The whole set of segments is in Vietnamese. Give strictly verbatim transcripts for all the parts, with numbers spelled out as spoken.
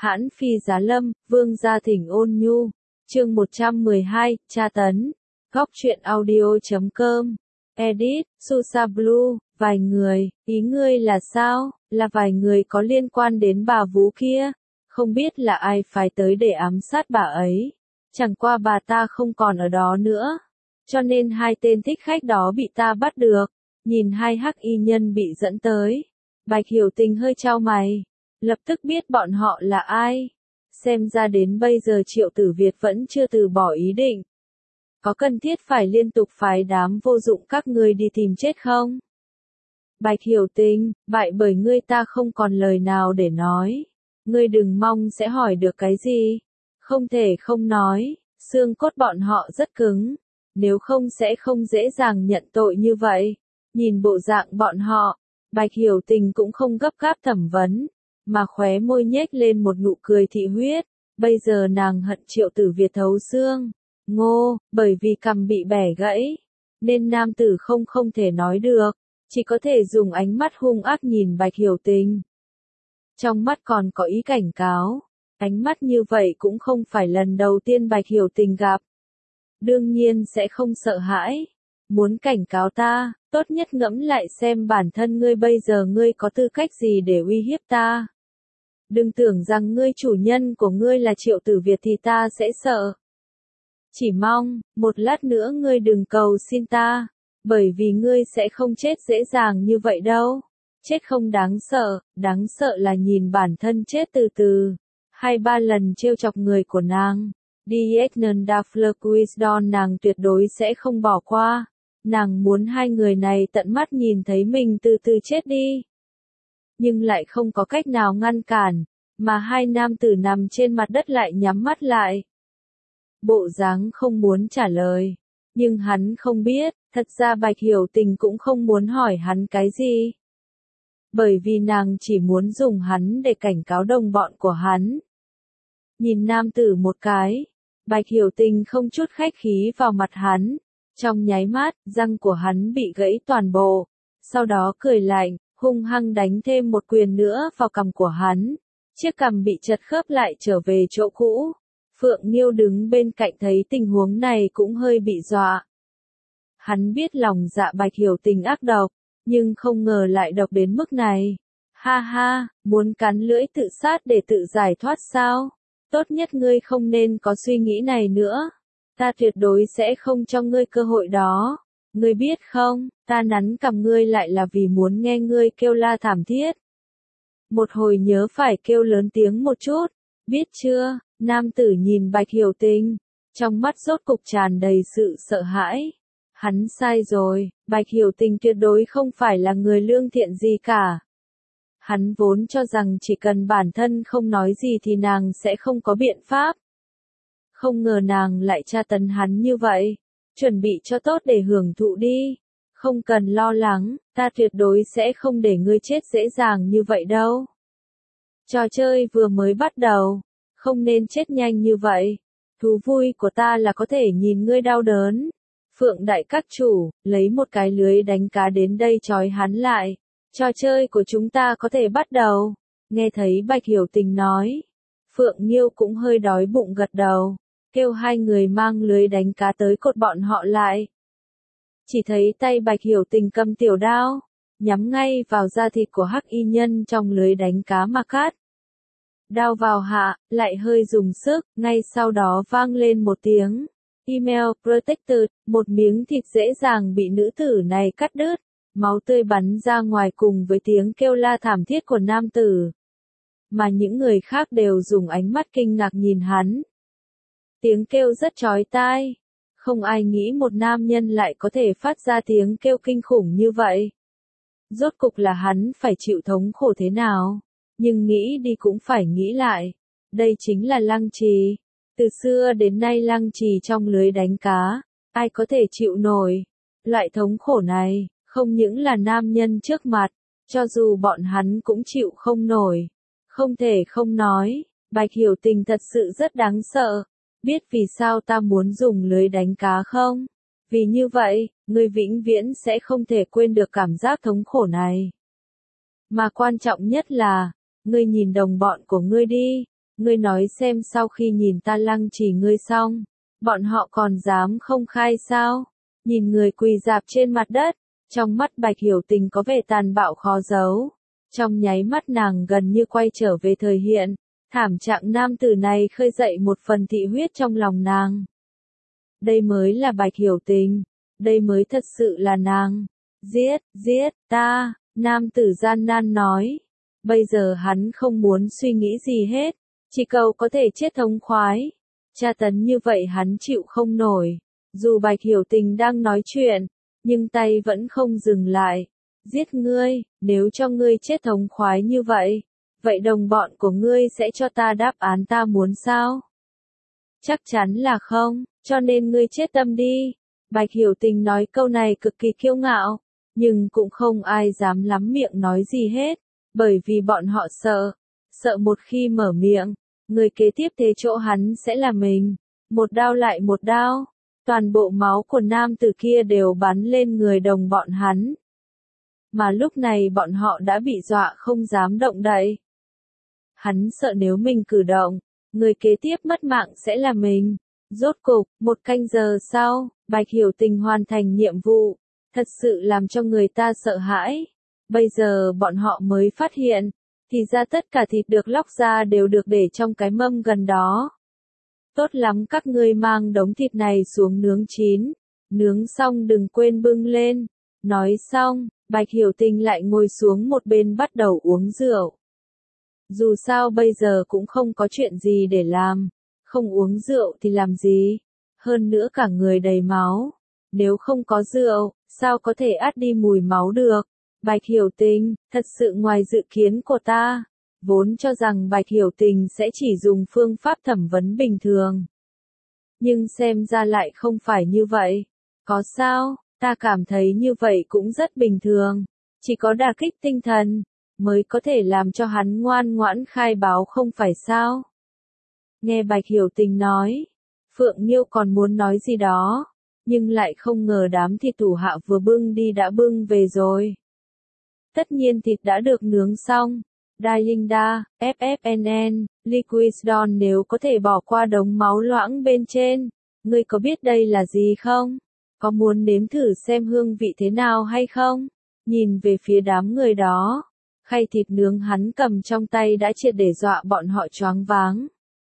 Hãn Phi Giá Lâm, Vương Gia Thỉnh Ôn Nhu. Chương một trăm mười hai, tra tấn. Góc truyện audio chấm com. Edit, Susa Blue, vài người, ý ngươi là sao? Là vài người có liên quan đến bà vú kia. Không biết là ai phải tới để ám sát bà ấy. Chẳng qua bà ta không còn ở đó nữa. Cho nên hai tên thích khách đó bị ta bắt được. Nhìn hai hắc y nhân bị dẫn tới. Bạch Hiểu Tình hơi chau mày. Lập tức biết bọn họ là ai. Xem ra đến bây giờ Triệu Tử Việt vẫn chưa từ bỏ ý định. Có cần thiết phải liên tục phái đám vô dụng các ngươi đi tìm chết không? Bạch Hiểu Tình, bại bởi ngươi ta không còn lời nào để nói. Ngươi đừng mong sẽ hỏi được cái gì. Không thể không nói, xương cốt bọn họ rất cứng. Nếu không sẽ không dễ dàng nhận tội như vậy. Nhìn bộ dạng bọn họ, Bạch Hiểu Tình cũng không gấp gáp thẩm vấn, mà khóe môi nhếch lên một nụ cười thị huyết. Bây giờ nàng hận Triệu Tử Việt thấu xương. Ngô, bởi vì cằm bị bẻ gãy, nên nam tử không không thể nói được, chỉ có thể dùng ánh mắt hung ác nhìn Bạch Hiểu Tình. Trong mắt còn có ý cảnh cáo, ánh mắt như vậy cũng không phải lần đầu tiên Bạch Hiểu Tình gặp. Đương nhiên sẽ không sợ hãi. Muốn cảnh cáo ta, tốt nhất ngẫm lại xem bản thân ngươi bây giờ ngươi có tư cách gì để uy hiếp ta. Đừng tưởng rằng ngươi chủ nhân của ngươi là Triệu Tử Việt thì ta sẽ sợ. Chỉ mong, một lát nữa ngươi đừng cầu xin ta, bởi vì ngươi sẽ không chết dễ dàng như vậy đâu. Chết không đáng sợ, đáng sợ là nhìn bản thân chết từ từ. Hai ba lần trêu chọc người của nàng. Diegnan Daflerquisdon nàng tuyệt đối sẽ không bỏ qua. Nàng muốn hai người này tận mắt nhìn thấy mình từ từ chết đi. Nhưng lại không có cách nào ngăn cản, mà hai nam tử nằm trên mặt đất lại nhắm mắt lại. Bộ dáng không muốn trả lời, nhưng hắn không biết, thật ra Bạch Hiểu Tình cũng không muốn hỏi hắn cái gì. Bởi vì nàng chỉ muốn dùng hắn để cảnh cáo đồng bọn của hắn. Nhìn nam tử một cái, Bạch Hiểu Tình không chút khách khí vào mặt hắn. Trong nháy mắt, răng của hắn bị gãy toàn bộ. Sau đó cười lạnh, hung hăng đánh thêm một quyền nữa vào cằm của hắn. Chiếc cằm bị chật khớp lại trở về chỗ cũ. Phượng Nghiêu đứng bên cạnh thấy tình huống này cũng hơi bị dọa. Hắn biết lòng dạ Bạch Hiểu Tình ác độc, nhưng không ngờ lại độc đến mức này. Ha ha, muốn cắn lưỡi tự sát để tự giải thoát sao? Tốt nhất ngươi không nên có suy nghĩ này nữa. Ta tuyệt đối sẽ không cho ngươi cơ hội đó. Ngươi biết không, ta nắn cằm ngươi lại là vì muốn nghe ngươi kêu la thảm thiết. Một hồi nhớ phải kêu lớn tiếng một chút, biết chưa? Nam tử nhìn Bạch Hiểu Tình, trong mắt rốt cục tràn đầy sự sợ hãi. Hắn sai rồi, Bạch Hiểu Tình tuyệt đối không phải là người lương thiện gì cả. Hắn vốn cho rằng chỉ cần bản thân không nói gì thì nàng sẽ không có biện pháp. Không ngờ nàng lại tra tấn hắn như vậy. Chuẩn bị cho tốt để hưởng thụ đi. Không cần lo lắng, ta tuyệt đối sẽ không để ngươi chết dễ dàng như vậy đâu. Trò chơi vừa mới bắt đầu. Không nên chết nhanh như vậy. Thú vui của ta là có thể nhìn ngươi đau đớn. Phượng đại các chủ, lấy một cái lưới đánh cá đến đây trói hắn lại. Trò chơi của chúng ta có thể bắt đầu. Nghe thấy Bạch Hiểu Tình nói. Phượng Nghiêu cũng hơi đói bụng gật đầu. Kêu hai người mang lưới đánh cá tới cột bọn họ lại. Chỉ thấy tay Bạch Hiểu Tình cầm tiểu đao. Nhắm ngay vào da thịt của hắc y nhân trong lưới đánh cá mà cắt. Đao vào hạ, lại hơi dùng sức, ngay sau đó vang lên một tiếng. Email protected, một miếng thịt dễ dàng bị nữ tử này cắt đứt. Máu tươi bắn ra ngoài cùng với tiếng kêu la thảm thiết của nam tử. Mà những người khác đều dùng ánh mắt kinh ngạc nhìn hắn. Tiếng kêu rất chói tai. Không ai nghĩ một nam nhân lại có thể phát ra tiếng kêu kinh khủng như vậy. Rốt cục là hắn phải chịu thống khổ thế nào. Nhưng nghĩ đi cũng phải nghĩ lại. Đây chính là Lăng Trì. Từ xưa đến nay Lăng Trì trong lưới đánh cá. Ai có thể chịu nổi. Loại thống khổ này, không những là nam nhân trước mặt. Cho dù bọn hắn cũng chịu không nổi. Không thể không nói. Bạch Hiểu Tình thật sự rất đáng sợ. Biết vì sao ta muốn dùng lưới đánh cá không? Vì như vậy, ngươi vĩnh viễn sẽ không thể quên được cảm giác thống khổ này. Mà quan trọng nhất là, ngươi nhìn đồng bọn của ngươi đi, Ngươi nói xem sau khi nhìn ta lăng trì ngươi xong, bọn họ còn dám không khai sao? Nhìn người quỳ rạp trên mặt đất, trong mắt Bạch Hiểu Tình có vẻ tàn bạo khó giấu. Trong nháy mắt nàng gần như quay trở về thời hiện, thảm trạng nam tử này khơi dậy một phần thị huyết trong lòng nàng. Đây mới là Bạch Hiểu Tình, đây mới thật sự là nàng. Giết, giết, ta, nam tử gian nan nói. Bây giờ hắn không muốn suy nghĩ gì hết, chỉ cầu có thể chết thống khoái. Tra tấn như vậy hắn chịu không nổi. Dù Bạch Hiểu Tình đang nói chuyện, nhưng tay vẫn không dừng lại. Giết ngươi, nếu cho ngươi chết thống khoái như vậy, vậy đồng bọn của ngươi sẽ cho ta đáp án ta muốn sao? Chắc chắn là không, cho nên ngươi chết tâm đi. Bạch Hiểu Tình nói câu này cực kỳ kiêu ngạo, nhưng cũng không ai dám lắm miệng nói gì hết, bởi vì bọn họ sợ, sợ một khi mở miệng, người kế tiếp thế chỗ hắn sẽ là mình. Một đao lại một đao, toàn bộ máu của nam tử kia đều bắn lên người đồng bọn hắn. Mà lúc này bọn họ đã bị dọa không dám động đậy. Hắn sợ nếu mình cử động, người kế tiếp mất mạng sẽ là mình. Rốt cục, một canh giờ sau, Bạch Hiểu Tình hoàn thành nhiệm vụ, thật sự làm cho người ta sợ hãi. Bây giờ bọn họ mới phát hiện, thì ra tất cả thịt được lóc ra đều được để trong cái mâm gần đó. Tốt lắm, các ngươi mang đống thịt này xuống nướng chín, nướng xong đừng quên bưng lên. Nói xong, Bạch Hiểu Tình lại ngồi xuống một bên bắt đầu uống rượu. Dù sao bây giờ cũng không có chuyện gì để làm, không uống rượu thì làm gì, hơn nữa cả người đầy máu. Nếu không có rượu, sao có thể át đi mùi máu được? Bạch Hiểu Tình, thật sự ngoài dự kiến của ta. Vốn cho rằng Bạch Hiểu Tình sẽ chỉ dùng phương pháp thẩm vấn bình thường. Nhưng xem ra lại không phải như vậy. Có sao, ta cảm thấy như vậy cũng rất bình thường. Chỉ có đả kích tinh thần, mới có thể làm cho hắn ngoan ngoãn khai báo không phải sao? Nghe Bạch Hiểu Tình nói, Phượng Nghiêu còn muốn nói gì đó, nhưng lại không ngờ đám thịt thủ hạ vừa bưng đi đã bưng về rồi. Tất nhiên thịt đã được nướng xong. Dailinda, ép ép en en, Liquidon nếu có thể bỏ qua đống máu loãng bên trên. Ngươi có biết đây là gì không? Có muốn nếm thử xem hương vị thế nào hay không? Nhìn về phía đám người đó, khay thịt nướng hắn cầm trong tay đã triệt để dọa bọn họ choáng váng.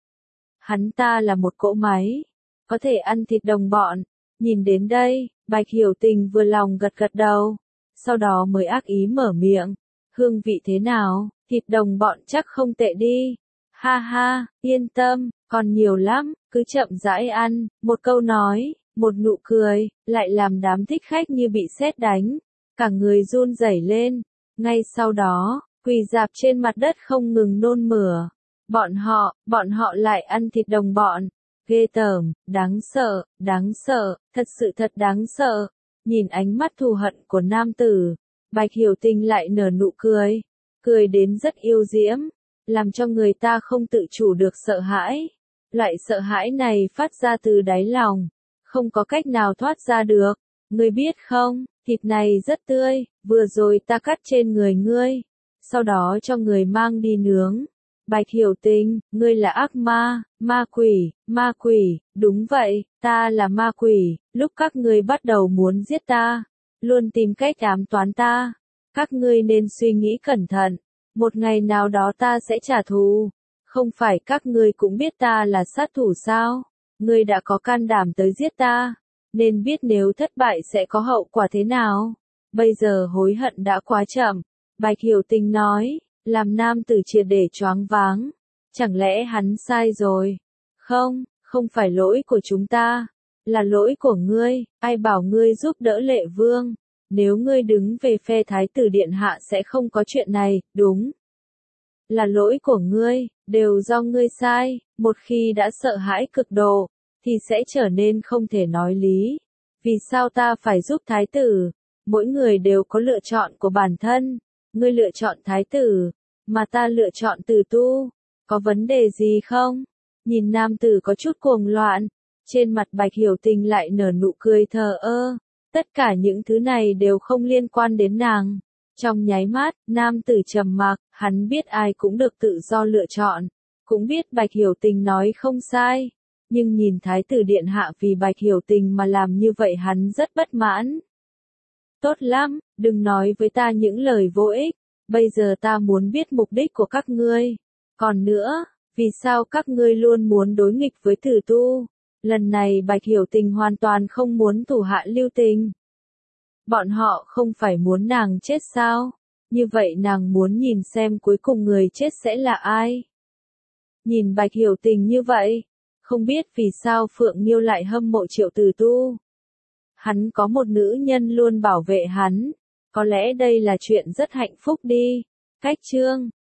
Hắn ta là một cỗ máy, có thể ăn thịt đồng bọn. Nhìn đến đây, Bạch Hiểu Tình vừa lòng gật gật đầu, sau đó mới ác ý mở miệng. Hương vị thế nào? Thịt đồng bọn chắc không tệ đi. Ha ha, yên tâm, còn nhiều lắm, cứ chậm rãi ăn. Một câu nói, một nụ cười, lại làm đám thích khách như bị sét đánh. Cả người run rẩy lên. Ngay sau đó, quỳ rạp trên mặt đất không ngừng nôn mửa. Bọn họ, bọn họ lại ăn thịt đồng bọn. Ghê tởm, đáng sợ, đáng sợ, thật sự thật đáng sợ. Nhìn ánh mắt thù hận của nam tử, Bạch Hiểu Tình lại nở nụ cười. Cười đến rất yêu diễm, làm cho người ta không tự chủ được sợ hãi. Loại sợ hãi này phát ra từ đáy lòng, không có cách nào thoát ra được. Ngươi biết không, thịt này rất tươi, vừa rồi ta cắt trên người ngươi, sau đó cho người mang đi nướng. Bạch Hiểu Tình, ngươi là ác ma, ma quỷ, ma quỷ, đúng vậy, ta là ma quỷ, lúc các ngươi bắt đầu muốn giết ta, luôn tìm cách ám toán ta. Các ngươi nên suy nghĩ cẩn thận, một ngày nào đó ta sẽ trả thù. Không phải các ngươi cũng biết ta là sát thủ sao? Ngươi đã có can đảm tới giết ta, nên biết nếu thất bại sẽ có hậu quả thế nào. Bây giờ hối hận đã quá chậm. Bạch Hiểu Tình nói, làm nam tử triệt để choáng váng. Chẳng lẽ hắn sai rồi? Không, không phải lỗi của chúng ta, là lỗi của ngươi. Ai bảo ngươi giúp đỡ Lệ Vương? Nếu ngươi đứng về phe Thái tử điện hạ sẽ không có chuyện này, đúng. Là lỗi của ngươi, đều do ngươi sai. Một khi đã sợ hãi cực độ, thì sẽ trở nên không thể nói lý. Vì sao ta phải giúp Thái tử? Mỗi người đều có lựa chọn của bản thân. Ngươi lựa chọn Thái tử, mà ta lựa chọn Tử Tu. Có vấn đề gì không? Nhìn nam tử có chút cuồng loạn, trên mặt Bạch Hiểu Tình lại nở nụ cười thờ ơ. Tất cả những thứ này đều không liên quan đến nàng. Trong nháy mắt, nam tử trầm mặc, hắn biết ai cũng được tự do lựa chọn. Cũng biết Bạch Hiểu Tình nói không sai, nhưng nhìn Thái tử điện hạ vì Bạch Hiểu Tình mà làm như vậy hắn rất bất mãn. Tốt lắm, đừng nói với ta những lời vô ích, bây giờ ta muốn biết mục đích của các ngươi. Còn nữa, vì sao các ngươi luôn muốn đối nghịch với Tử Tu? Lần này Bạch Hiểu Tình hoàn toàn không muốn thủ hạ lưu tình. Bọn họ không phải muốn nàng chết sao? Như vậy nàng muốn nhìn xem cuối cùng người chết sẽ là ai? Nhìn Bạch Hiểu Tình như vậy, không biết vì sao Phượng Nghiêu lại hâm mộ Triệu Tử Tu. Hắn có một nữ nhân luôn bảo vệ hắn, có lẽ đây là chuyện rất hạnh phúc đi. Cách chương